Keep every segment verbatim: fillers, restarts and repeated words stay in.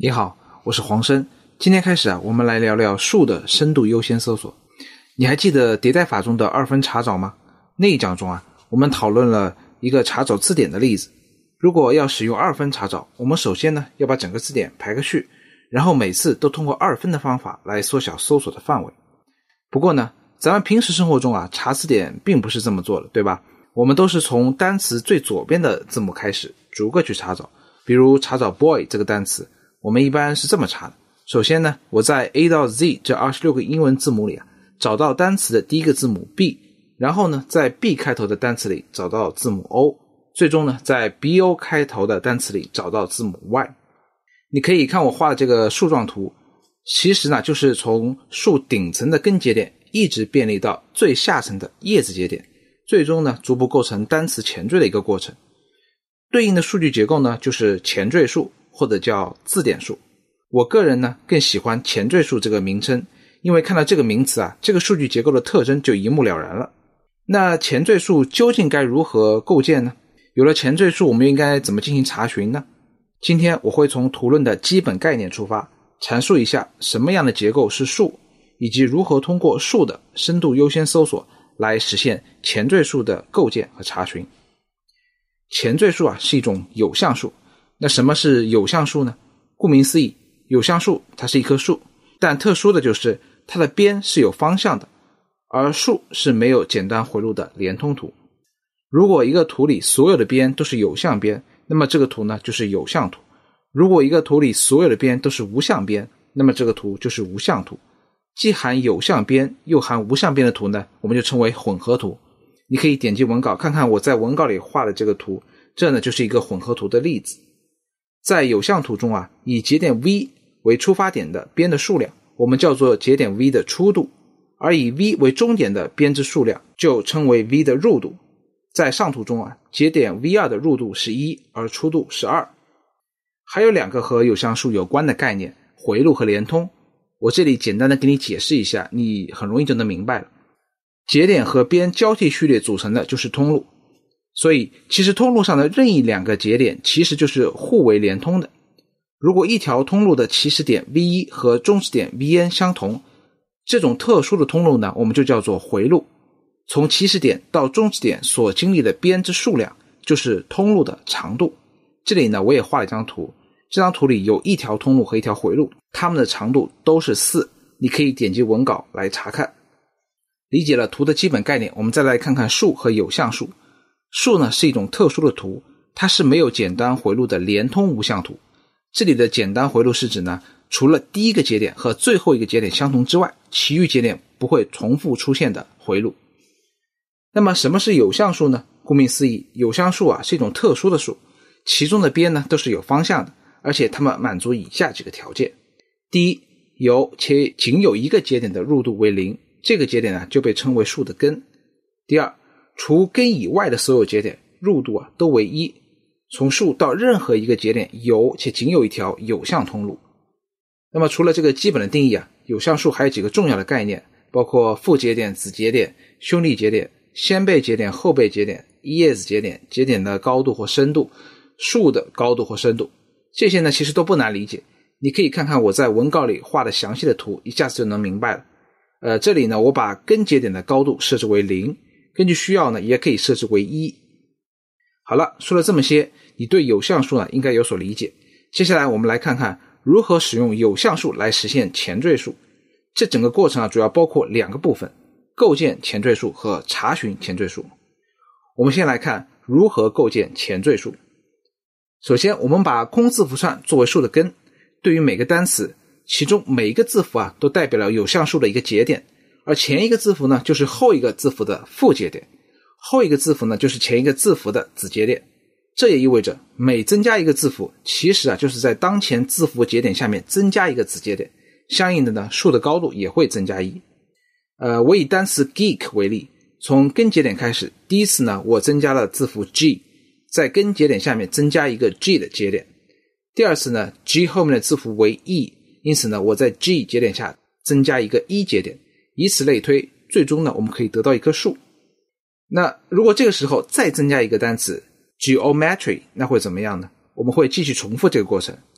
你好，我是黄生。今天开始啊，我们来聊聊数的深度优先搜索。你还记得迭代法中的二分查找吗？那一讲中啊，我们讨论了一个查找字典的例子。如果要使用二分查找，我们首先呢要把整个字典排个序，然后每次都通过二分的方法来缩小搜索的范围。不过呢，咱们平时生活中啊，查字典并不是这么做的，对吧？我们都是从单词最左边的字母开始，逐个去查找。比如查找 boy 这个单词，我们一般是这么查的。首先呢，我在 A 到 Z 这二十六个英文字母里啊，找到单词的第一个字母 B， 然后呢，在 B 开头的单词里找到字母 O， 最终呢，在 B O 开头的单词里找到字母 Y。你可以看我画的这个树状图，其实呢，就是从树顶层的根节点一直便利到最下层的叶子节点，最终呢，逐步构成单词前缀的一个过程。对应的数据结构呢，就是前缀数或者叫字典数。我个人呢更喜欢前缀数这个名称，因为看到这个名词啊，这个数据结构的特征就一目了然了。那前缀数究竟该如何构建呢？有了前缀数，我们应该怎么进行查询呢？今天我会从图论的基本概念出发，阐述一下什么样的结构是数，以及如何通过数的深度优先搜索来实现前缀数的构建和查询。前缀数啊是一种有象数。那什么是有象数呢？顾名思义，有象数它是一棵树，但特殊的就是它的边是有方向的，而树是没有简单回路的连通图。如果一个图里所有的边都是有象边，那么这个图呢就是有象图。如果一个图里所有的边都是无象边，那么这个图就是无象图。既含有象边又含无象边的图呢，我们就称为混合图。你可以点击文稿看看我在文稿里画的这个图，这呢就是一个混合图的例子。在有象图中啊，以节点 V 为出发点的边的数量，我们叫做节点 V 的初度，而以 V 为终点的边之数量就称为 V 的入度。在上图中啊，节点 V 二 的入度是一，而初度是二。还有两个和有象数有关的概念，回路和连通。我这里简单的给你解释一下，你很容易就能明白了。节点和边交替序列组成的就是通路，所以其实通路上的任意两个节点其实就是互为连通的。如果一条通路的起始点 V 一 和终止点 V N 相同，这种特殊的通路呢，我们就叫做回路。从起始点到终止点所经历的边之数量就是通路的长度。这里呢，我也画了一张图，这张图里有一条通路和一条回路，它们的长度都是四，你可以点击文稿来查看。理解了图的基本概念，我们再来看看数和有象数。数呢是一种特殊的图，它是没有简单回路的连通无象图。这里的简单回路是指呢，除了第一个节点和最后一个节点相同之外，其余节点不会重复出现的回路。那么什么是有象数呢？顾名思义，有象数啊是一种特殊的数，其中的边呢都是有方向的，而且它们满足以下几个条件。第一，有且仅有一个节点的入度为零，这个节点呢就被称为数的根。第二，除根以外的所有节点入度啊都为一，从数到任何一个节点有且仅有一条有象通路。那么除了这个基本的定义啊，有象数还有几个重要的概念，包括父节点、子节点、兄弟节点、先辈节点、后辈节点、一叶子节点、节点的高度或深度、数的高度或深度。这些呢其实都不难理解，你可以看看我在文稿里画的详细的图，一下子就能明白了。呃，这里呢我把根节点的高度设置为零，根据需要呢也可以设置为一。好了，说了这么些，你对有象数呢应该有所理解。接下来我们来看看如何使用有象数来实现前缀数。这整个过程啊主要包括两个部分，构建前缀数和查询前缀数。我们先来看如何构建前缀数。首先我们把空字符串作为数的根，对于每个单词，其中每一个字符啊都代表了有象数的一个节点，而前一个字符呢就是后一个字符的父节点，后一个字符呢就是前一个字符的子节点。这也意味着每增加一个字符，其实啊就是在当前字符节点下面增加一个子节点，相应的呢数的高度也会增加一。呃，我以单词 geek 为例，从根节点开始，第一次呢我增加了字符 G， 在根节点下面增加一个 G 的节点。第二次呢 G 后面的字符为 E， 因此呢我在 G 节点下增加一个 E 节点，以此类推，最终呢我们可以得到一棵树。那如果这个时候再增加一个单词 geometry， 那会怎么样呢？我们会继续重复这个过程，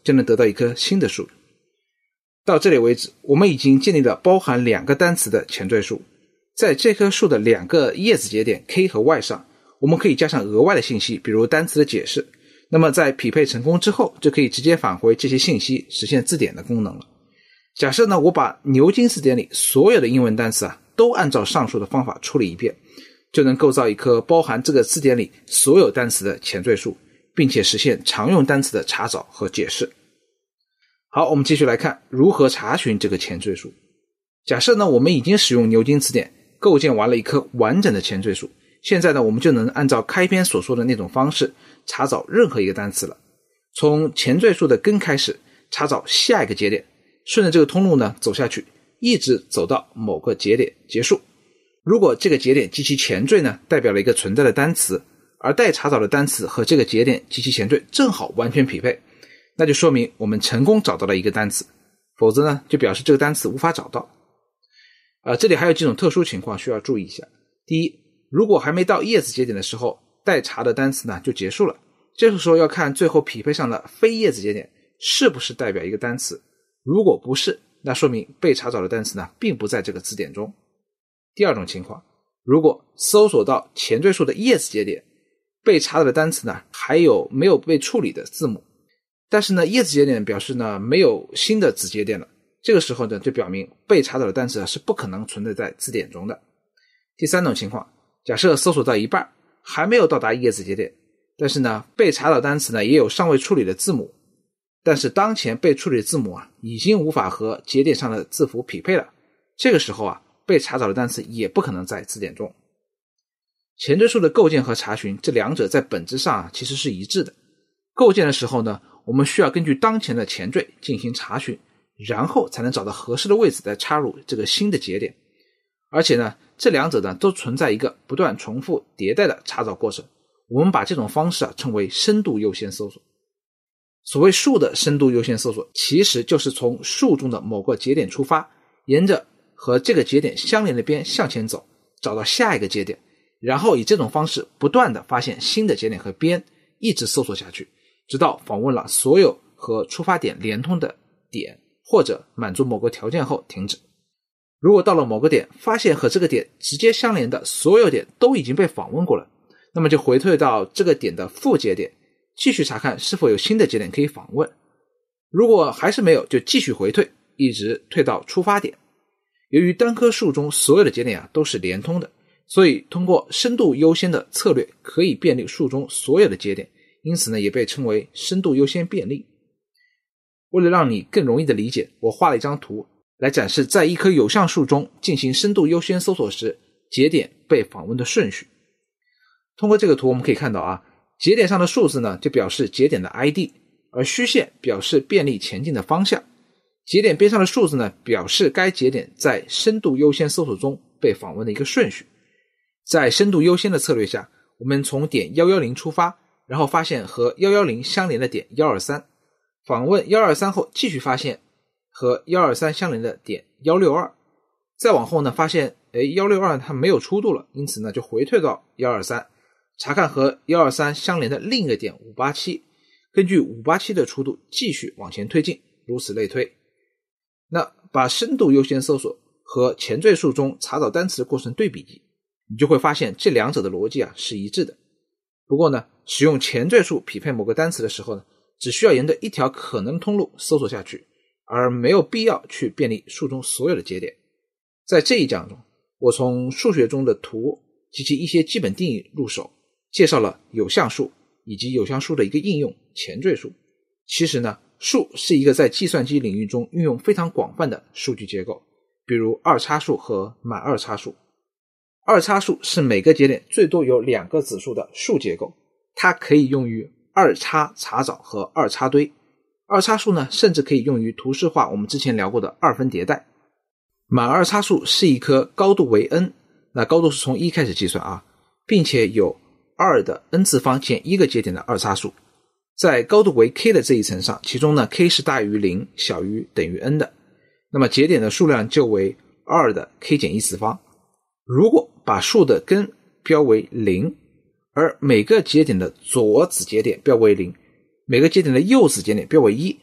就能得到一棵新的树。到这里为止，我们已经建立了包含两个单词的前缀数。在这棵树的两个叶子节点 K 和 Y 上，我们可以加上额外的信息，比如单词的解释。那么在匹配成功之后，就可以直接返回这些信息，实现字典的功能了。假设呢，我把牛津字典里所有的英文单词啊，都按照上述的方法处理一遍，就能构造一棵包含这个字典里所有单词的前缀数，并且实现常用单词的查找和解释。好，我们继续来看如何查询这个前缀数。假设呢，我们已经使用牛津词典构建完了一棵完整的前缀数，现在呢，我们就能按照开篇所说的那种方式查找任何一个单词了。从前缀数的根开始，查找下一个节点，顺着这个通路呢走下去，一直走到某个节点结束。如果这个节点及其前缀呢代表了一个存在的单词，而待查找的单词和这个节点及其前缀正好完全匹配，那就说明我们成功找到了一个单词，否则呢就表示这个单词无法找到。呃，这里还有几种特殊情况需要注意一下。第一，如果还没到叶子节点的时候，待查的单词呢就结束了，这个时候要看最后匹配上的非叶子节点是不是代表一个单词，如果不是，那说明被查找的单词呢并不在这个字典中。第二种情况，如果搜索到前缀数的叶子节点，被查到的单词呢还有没有被处理的字母，但是呢叶子节点表示呢没有新的子节点了，这个时候呢就表明被查找的单词是不可能存在在字典中的。第三种情况，假设搜索到一半还没有到达叶子节点，但是呢被查找单词呢也有尚未处理的字母，但是当前被处理的字母啊已经无法和节点上的字符匹配了，这个时候啊被查找的单词也不可能在字典中。前缀数的构建和查询，这两者在本质上啊其实是一致的。构建的时候呢，我们需要根据当前的前缀进行查询，然后才能找到合适的位置再插入这个新的节点。而且呢，这两者呢都存在一个不断重复迭代的查找过程，我们把这种方式啊称为深度优先搜索。所谓树的深度优先搜索，其实就是从树中的某个节点出发，沿着和这个节点相连的边向前走，找到下一个节点，然后以这种方式不断的发现新的节点和边，一直搜索下去，直到访问了所有和出发点连通的点，或者满足某个条件后停止。如果到了某个点，发现和这个点直接相连的所有点都已经被访问过了，那么就回退到这个点的副节点，继续查看是否有新的节点可以访问。如果还是没有，就继续回退，一直退到出发点。由于单棵树中所有的节点啊都是连通的，所以通过深度优先的策略可以便利树中所有的节点，因此呢也被称为深度优先便利。为了让你更容易的理解，我画了一张图来展示在一棵有橡树中进行深度优先搜索时节点被访问的顺序。通过这个图我们可以看到啊，节点上的数字呢就表示节点的 I D， 而虚线表示便利前进的方向。节点边上的数字呢表示该节点在深度优先搜索中被访问的一个顺序。在深度优先的策略下，我们从点一一零出发，然后发现和一一零相连的点一二三，访问一二三后继续发现和一二三相连的点一六二，再往后呢发现诶一六二它没有出度了，因此呢就回退到一二三，查看和一二三相连的另一个点五八七，根据五八七的出度继续往前推进，如此类推。那把深度优先搜索和前缀数中查找单词的过程对比，你就会发现这两者的逻辑啊是一致的。不过呢，使用前缀数匹配某个单词的时候呢，只需要沿着一条可能通路搜索下去，而没有必要去便利树中所有的节点。在这一讲中，我从数学中的图及其一些基本定义入手，介绍了有橡树以及有橡树的一个应用前缀数。其实呢，树是一个在计算机领域中运用非常广泛的数据结构，比如二叉树和满二叉树。二叉树是每个节点最多有两个子数的数结构，它可以用于二叉查找和二叉堆。二叉树呢，甚至可以用于图示化我们之前聊过的二分迭代。满二叉树是一棵高度为 n， 那高度是从一开始计算啊，并且有二的 n 次方减一个节点的二叉树。在高度为 k 的这一层上，其中呢 k 是大于零小于等于 n 的，那么节点的数量就为二的 k 减一次方。如果把树的根标为零，而每个节点的左子节点标为零，每个节点的右子节点标为一，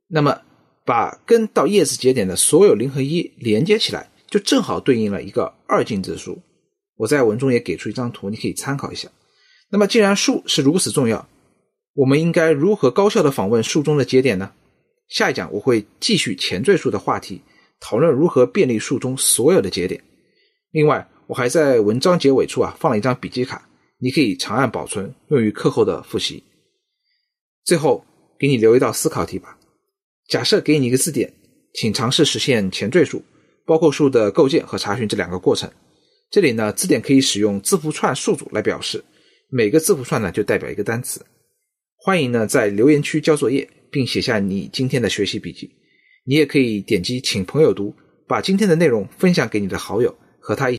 那么把根到叶子节点的所有零和一连接起来，就正好对应了一个二进制数。我在文中也给出一张图，你可以参考一下。那么既然数是如此重要，我们应该如何高效地访问数中的节点呢？下一讲我会继续前缀数的话题，讨论如何便利数中所有的节点。另外，我还在文章结尾处啊放了一张笔记卡，你可以长按保存，用于课后的复习。最后，给你留一道思考题吧。假设给你一个字典，请尝试实现前缀数，包括数的构建和查询这两个过程。这里呢，字典可以使用字符串数组来表示，每个字符串呢就代表一个单词。欢迎呢在留言区交作业，并写下你今天的学习笔记。你也可以点击请朋友读，把今天的内容分享给你的好友，和他一起